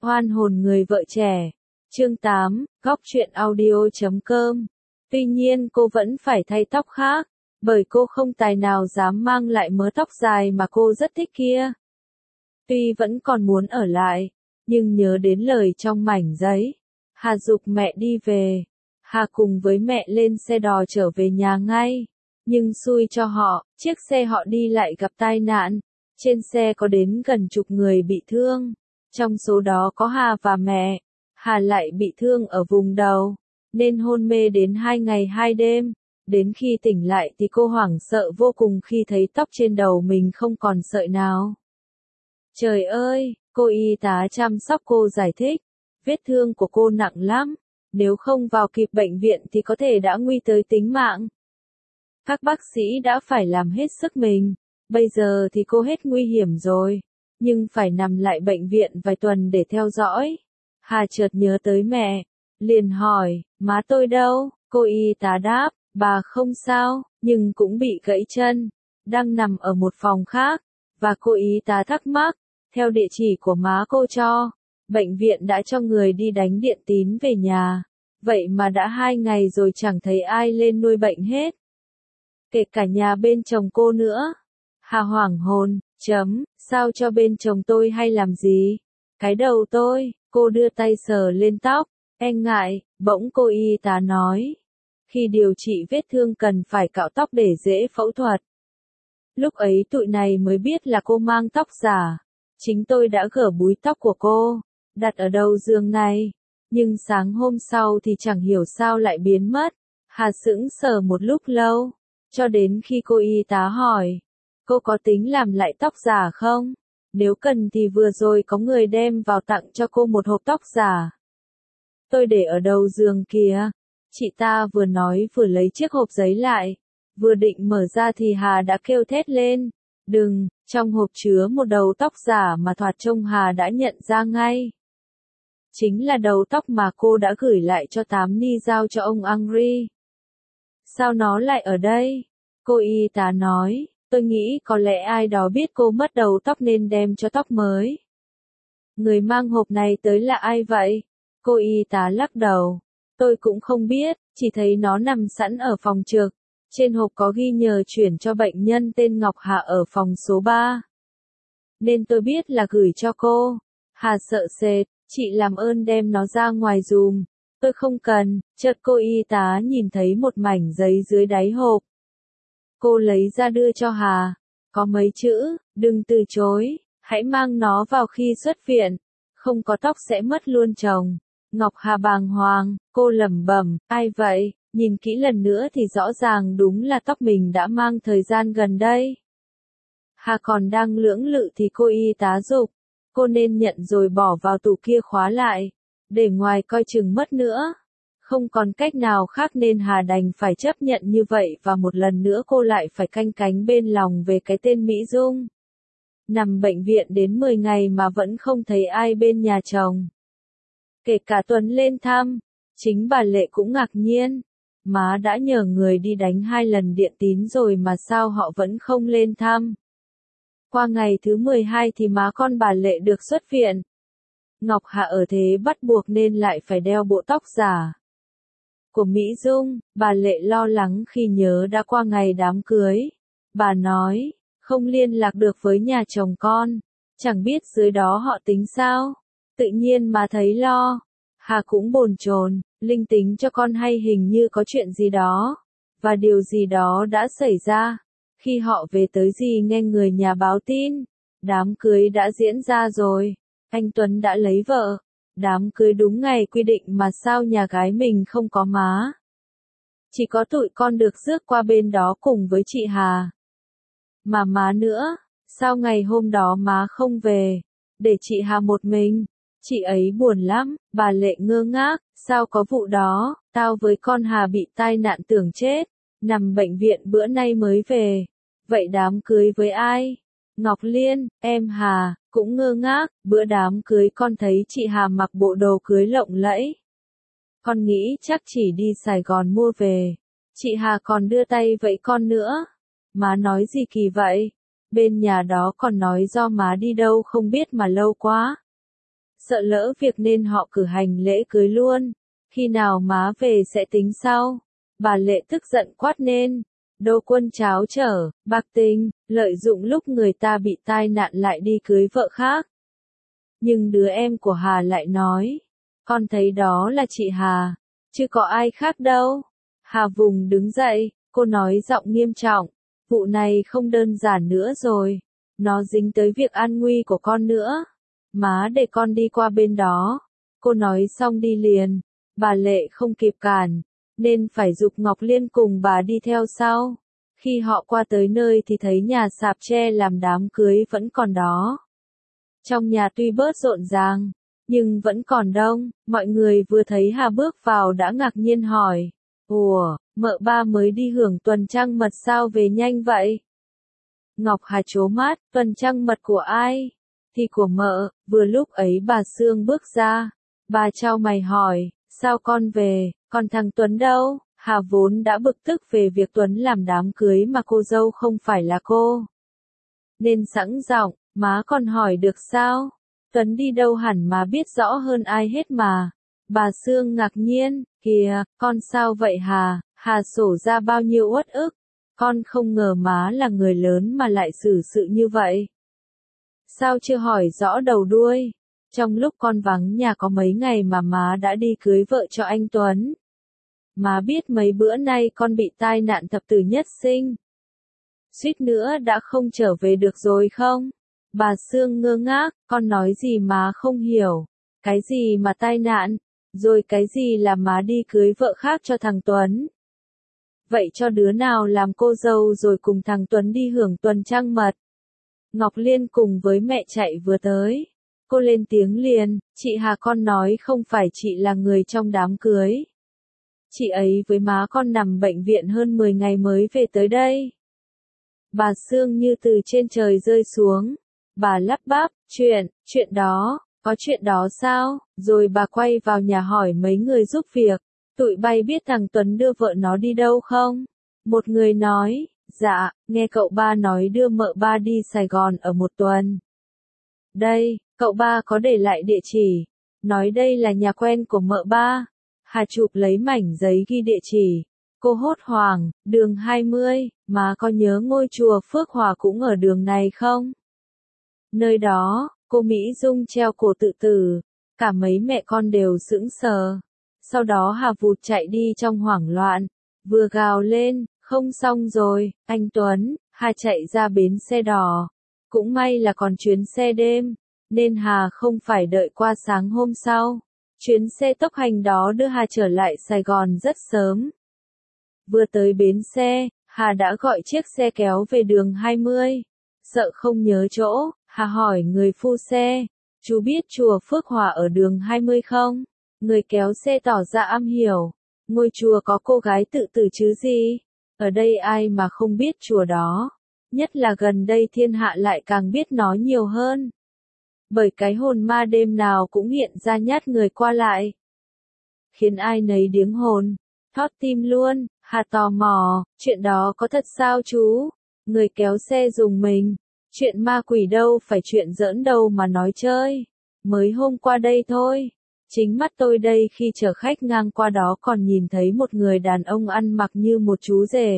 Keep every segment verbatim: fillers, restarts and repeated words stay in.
Oan hồn người vợ trẻ. Chương tám, góc truyện audio chấm com. Tuy nhiên cô vẫn phải thay tóc khác, bởi cô không tài nào dám mang lại mớ tóc dài mà cô rất thích kia. Tuy vẫn còn muốn ở lại, nhưng nhớ đến lời trong mảnh giấy, Hà giục mẹ đi về. Hà cùng với mẹ lên xe đò trở về nhà ngay. Nhưng xui cho họ, chiếc xe họ đi lại gặp tai nạn. Trên xe có đến gần chục người bị thương. Trong số đó có Hà và mẹ. Hà lại bị thương ở vùng đầu, nên hôn mê đến hai ngày hai đêm. Đến khi tỉnh lại thì cô hoảng sợ vô cùng khi thấy tóc trên đầu mình không còn sợi nào. Trời ơi, cô y tá chăm sóc cô giải thích, vết thương của cô nặng lắm, nếu không vào kịp bệnh viện thì có thể đã nguy tới tính mạng. Các bác sĩ đã phải làm hết sức mình, bây giờ thì cô hết nguy hiểm rồi, nhưng phải nằm lại bệnh viện vài tuần để theo dõi. Hà chợt nhớ tới mẹ, liền hỏi, má tôi đâu? Cô y tá đáp, bà không sao, nhưng cũng bị gãy chân, đang nằm ở một phòng khác. Và cô y tá thắc mắc, theo địa chỉ của má cô cho, bệnh viện đã cho người đi đánh điện tín về nhà, vậy mà đã hai ngày rồi chẳng thấy ai lên nuôi bệnh hết. Kể cả nhà bên chồng cô nữa. Hà hoảng hồn, chấm, sao cho bên chồng tôi hay làm gì? Cái đầu tôi, cô đưa tay sờ lên tóc, e ngại, bỗng cô y tá nói. Khi điều trị vết thương cần phải cạo tóc để dễ phẫu thuật. Lúc ấy tụi này mới biết là cô mang tóc giả. Chính tôi đã gỡ búi tóc của cô, đặt ở đầu giường này. Nhưng sáng hôm sau thì chẳng hiểu sao lại biến mất. Hà sững sờ một lúc lâu, cho đến khi cô y tá hỏi, cô có tính làm lại tóc giả không? Nếu cần thì vừa rồi có người đem vào tặng cho cô một hộp tóc giả. Tôi để ở đầu giường kìa. Chị ta vừa nói vừa lấy chiếc hộp giấy lại. Vừa định mở ra thì Hà đã kêu thét lên. Đừng, trong hộp chứa một đầu tóc giả mà thoạt trông Hà đã nhận ra ngay. Chính là đầu tóc mà cô đã gửi lại cho Tám Ni giao cho ông Angry. Sao nó lại ở đây? Cô y tá nói, tôi nghĩ có lẽ ai đó biết cô mất đầu tóc nên đem cho tóc mới. Người mang hộp này tới là ai vậy? Cô y tá lắc đầu. Tôi cũng không biết, chỉ thấy nó nằm sẵn ở phòng trực. Trên hộp có ghi nhờ chuyển cho bệnh nhân tên Ngọc Hà ở phòng số ba. Nên tôi biết là gửi cho cô. Hà sợ sệt, chị làm ơn đem nó ra ngoài dùm. Tôi không cần. Chợt cô y tá nhìn thấy một mảnh giấy dưới đáy hộp. Cô lấy ra đưa cho Hà. Có mấy chữ, đừng từ chối, hãy mang nó vào khi xuất viện. Không có tóc sẽ mất luôn chồng. Ngọc Hà bàng hoàng, cô lẩm bẩm, ai vậy? Nhìn kỹ lần nữa thì rõ ràng đúng là tóc mình đã mang thời gian gần đây. Hà còn đang lưỡng lự thì cô y tá giục, cô nên nhận rồi bỏ vào tủ kia khóa lại, để ngoài coi chừng mất nữa. Không còn cách nào khác nên Hà đành phải chấp nhận như vậy và một lần nữa cô lại phải canh cánh bên lòng về cái tên Mỹ Dung. Nằm bệnh viện đến mười ngày mà vẫn không thấy ai bên nhà chồng. Kể cả Tuấn lên thăm, chính bà Lệ cũng ngạc nhiên. Má đã nhờ người đi đánh hai lần điện tín rồi mà sao họ vẫn không lên thăm. Qua ngày thứ mười hai thì má con bà Lệ được xuất viện. Ngọc Hạ ở thế bắt buộc nên lại phải đeo bộ tóc giả của Mỹ Dung. Bà Lệ lo lắng khi nhớ đã qua ngày đám cưới. Bà nói, không liên lạc được với nhà chồng con, chẳng biết dưới đó họ tính sao. Tự nhiên mà thấy lo. Hà cũng bồn chồn, linh tính cho con hay hình như có chuyện gì đó, và điều gì đó đã xảy ra. Khi họ về tới dì nghe người nhà báo tin, đám cưới đã diễn ra rồi, anh Tuấn đã lấy vợ, đám cưới đúng ngày quy định mà sao nhà gái mình không có má. Chỉ có tụi con được rước qua bên đó cùng với chị Hà. Mà má nữa, sao ngày hôm đó má không về, để chị Hà một mình? Chị ấy buồn lắm. Bà Lệ ngơ ngác, sao có vụ đó, tao với con Hà bị tai nạn tưởng chết, nằm bệnh viện bữa nay mới về. Vậy đám cưới với ai? Ngọc Liên, em Hà, cũng ngơ ngác, bữa đám cưới con thấy chị Hà mặc bộ đồ cưới lộng lẫy. Con nghĩ chắc chỉ đi Sài Gòn mua về. Chị Hà còn đưa tay vẫy con nữa. Má nói gì kỳ vậy? Bên nhà đó còn nói do má đi đâu không biết mà lâu quá. sợ lỡ việc nên họ cử hành lễ cưới luôn. Khi nào má về sẽ tính sau. Bà Lệ tức giận quát lên. Đô Quân tráo trở, bạc tình, lợi dụng lúc người ta bị tai nạn lại đi cưới vợ khác. Nhưng đứa em của Hà lại nói, con thấy đó là chị Hà, chứ có ai khác đâu. Hà vùng đứng dậy, cô nói giọng nghiêm trọng, vụ này không đơn giản nữa rồi, nó dính tới việc an nguy của con nữa. Má để con đi qua bên đó. Cô nói xong đi liền, bà Lệ không kịp cản, nên phải giục Ngọc Liên cùng bà đi theo sau. Khi họ qua tới nơi thì thấy nhà sạp tre làm đám cưới vẫn còn đó. Trong nhà tuy bớt rộn ràng, nhưng vẫn còn đông, mọi người vừa thấy Hà bước vào đã ngạc nhiên hỏi, ủa, mợ ba mới đi hưởng tuần trăng mật sao về nhanh vậy? Ngọc Hà trố mắt, tuần trăng mật của ai? Thì của mợ. Vừa lúc ấy bà Sương bước ra, bà chau mày hỏi, sao con về, còn thằng Tuấn đâu? Hà vốn đã bực tức về việc Tuấn làm đám cưới mà cô dâu không phải là cô. Nên sẵn giọng, má còn hỏi được sao? Tuấn đi đâu hẳn má biết rõ hơn ai hết mà. Bà Sương ngạc nhiên, kìa, con sao vậy Hà? Hà sổ ra bao nhiêu uất ức. Con không ngờ má là người lớn mà lại xử sự như vậy. Sao chưa hỏi rõ đầu đuôi? Trong lúc con vắng nhà có mấy ngày mà má đã đi cưới vợ cho anh Tuấn. Má biết mấy bữa nay con bị tai nạn thập tử nhất sinh. Suýt nữa đã không trở về được rồi không? Bà Sương ngơ ngác, con nói gì má không hiểu. Cái gì mà tai nạn? Rồi cái gì là má đi cưới vợ khác cho thằng Tuấn? Vậy cho đứa nào làm cô dâu rồi cùng thằng Tuấn đi hưởng tuần trăng mật? Ngọc Liên cùng với mẹ chạy vừa tới. Cô lên tiếng liền, chị Hà con nói không phải chị là người trong đám cưới. Chị ấy với má con nằm bệnh viện hơn mười ngày mới về tới đây. Bà Sương như từ trên trời rơi xuống. Bà lắp bắp, chuyện, chuyện đó, có chuyện đó sao? Rồi bà quay vào nhà hỏi mấy người giúp việc. Tụi bay biết thằng Tuấn đưa vợ nó đi đâu không? Một người nói, dạ, nghe cậu ba nói đưa mợ ba đi Sài Gòn ở một tuần. Đây, cậu ba có để lại địa chỉ. Nói đây là nhà quen của mợ ba. Hà chụp lấy mảnh giấy ghi địa chỉ. Cô hốt hoảng, đường hai mươi, mà có nhớ ngôi chùa Phước Hòa cũng ở đường này không? Nơi đó, cô Mỹ Dung treo cổ tự tử. Cả mấy mẹ con đều sững sờ. Sau đó Hà vụt chạy đi trong hoảng loạn. Vừa gào lên, không xong rồi, anh Tuấn. Hà chạy ra bến xe đò. Cũng may là còn chuyến xe đêm, nên Hà không phải đợi qua sáng hôm sau. Chuyến xe tốc hành đó đưa Hà trở lại Sài Gòn rất sớm. Vừa tới bến xe, Hà đã gọi chiếc xe kéo về đường hai mươi. Sợ không nhớ chỗ, Hà hỏi người phu xe, chú biết chùa Phước Hòa ở đường hai mươi không? Người kéo xe tỏ ra am hiểu. Ngôi chùa có cô gái tự tử chứ gì? Ở đây ai mà không biết chùa đó? Nhất là gần đây thiên hạ lại càng biết nó nhiều hơn. Bởi cái hồn ma đêm nào cũng hiện ra nhát người qua lại. Khiến ai nấy điếng hồn, thót tim luôn. Hà tò mò, chuyện đó có thật sao chú? Người kéo xe dùng mình. Chuyện ma quỷ đâu phải chuyện giỡn đâu mà nói chơi. Mới hôm qua đây thôi. Chính mắt tôi đây khi chở khách ngang qua đó còn nhìn thấy một người đàn ông ăn mặc như một chú rể.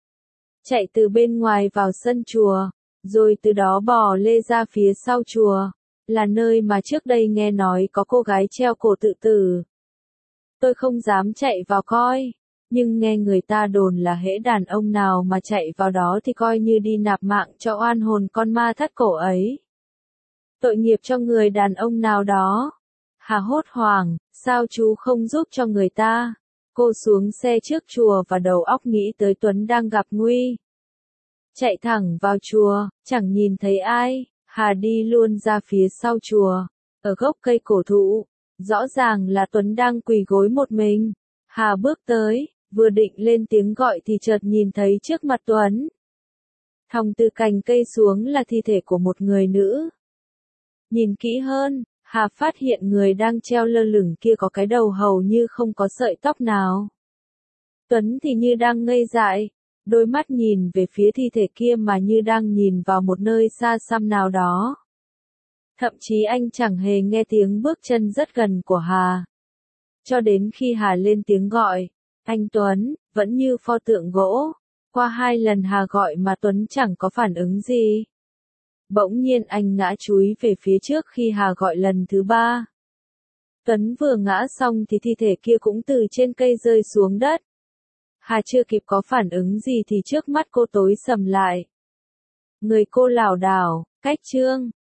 Chạy từ bên ngoài vào sân chùa, rồi từ đó bò lê ra phía sau chùa, là nơi mà trước đây nghe nói có cô gái treo cổ tự tử. Tôi không dám chạy vào coi, nhưng nghe người ta đồn là hễ đàn ông nào mà chạy vào đó thì coi như đi nạp mạng cho oan hồn con ma thắt cổ ấy. Tội nghiệp cho người đàn ông nào đó. Hà hốt hoảng, sao chú không giúp cho người ta? Cô xuống xe trước chùa và đầu óc nghĩ tới Tuấn đang gặp nguy. Chạy thẳng vào chùa, chẳng nhìn thấy ai, Hà đi luôn ra phía sau chùa, ở gốc cây cổ thụ. Rõ ràng là Tuấn đang quỳ gối một mình. Hà bước tới, vừa định lên tiếng gọi thì chợt nhìn thấy trước mặt Tuấn. Thòng từ cành cây xuống là thi thể của một người nữ. Nhìn kỹ hơn, Hà phát hiện người đang treo lơ lửng kia có cái đầu hầu như không có sợi tóc nào. Tuấn thì như đang ngây dại, đôi mắt nhìn về phía thi thể kia mà như đang nhìn vào một nơi xa xăm nào đó. Thậm chí anh chẳng hề nghe tiếng bước chân rất gần của Hà. Cho đến khi Hà lên tiếng gọi, anh Tuấn, vẫn như pho tượng gỗ. Qua hai lần Hà gọi mà Tuấn chẳng có phản ứng gì. Bỗng nhiên anh ngã chúi về phía trước khi Hà gọi lần thứ ba. Tuấn vừa ngã xong thì thi thể kia cũng từ trên cây rơi xuống đất. Hà chưa kịp có phản ứng gì thì trước mắt cô tối sầm lại. Người cô lảo đảo, cách Trương.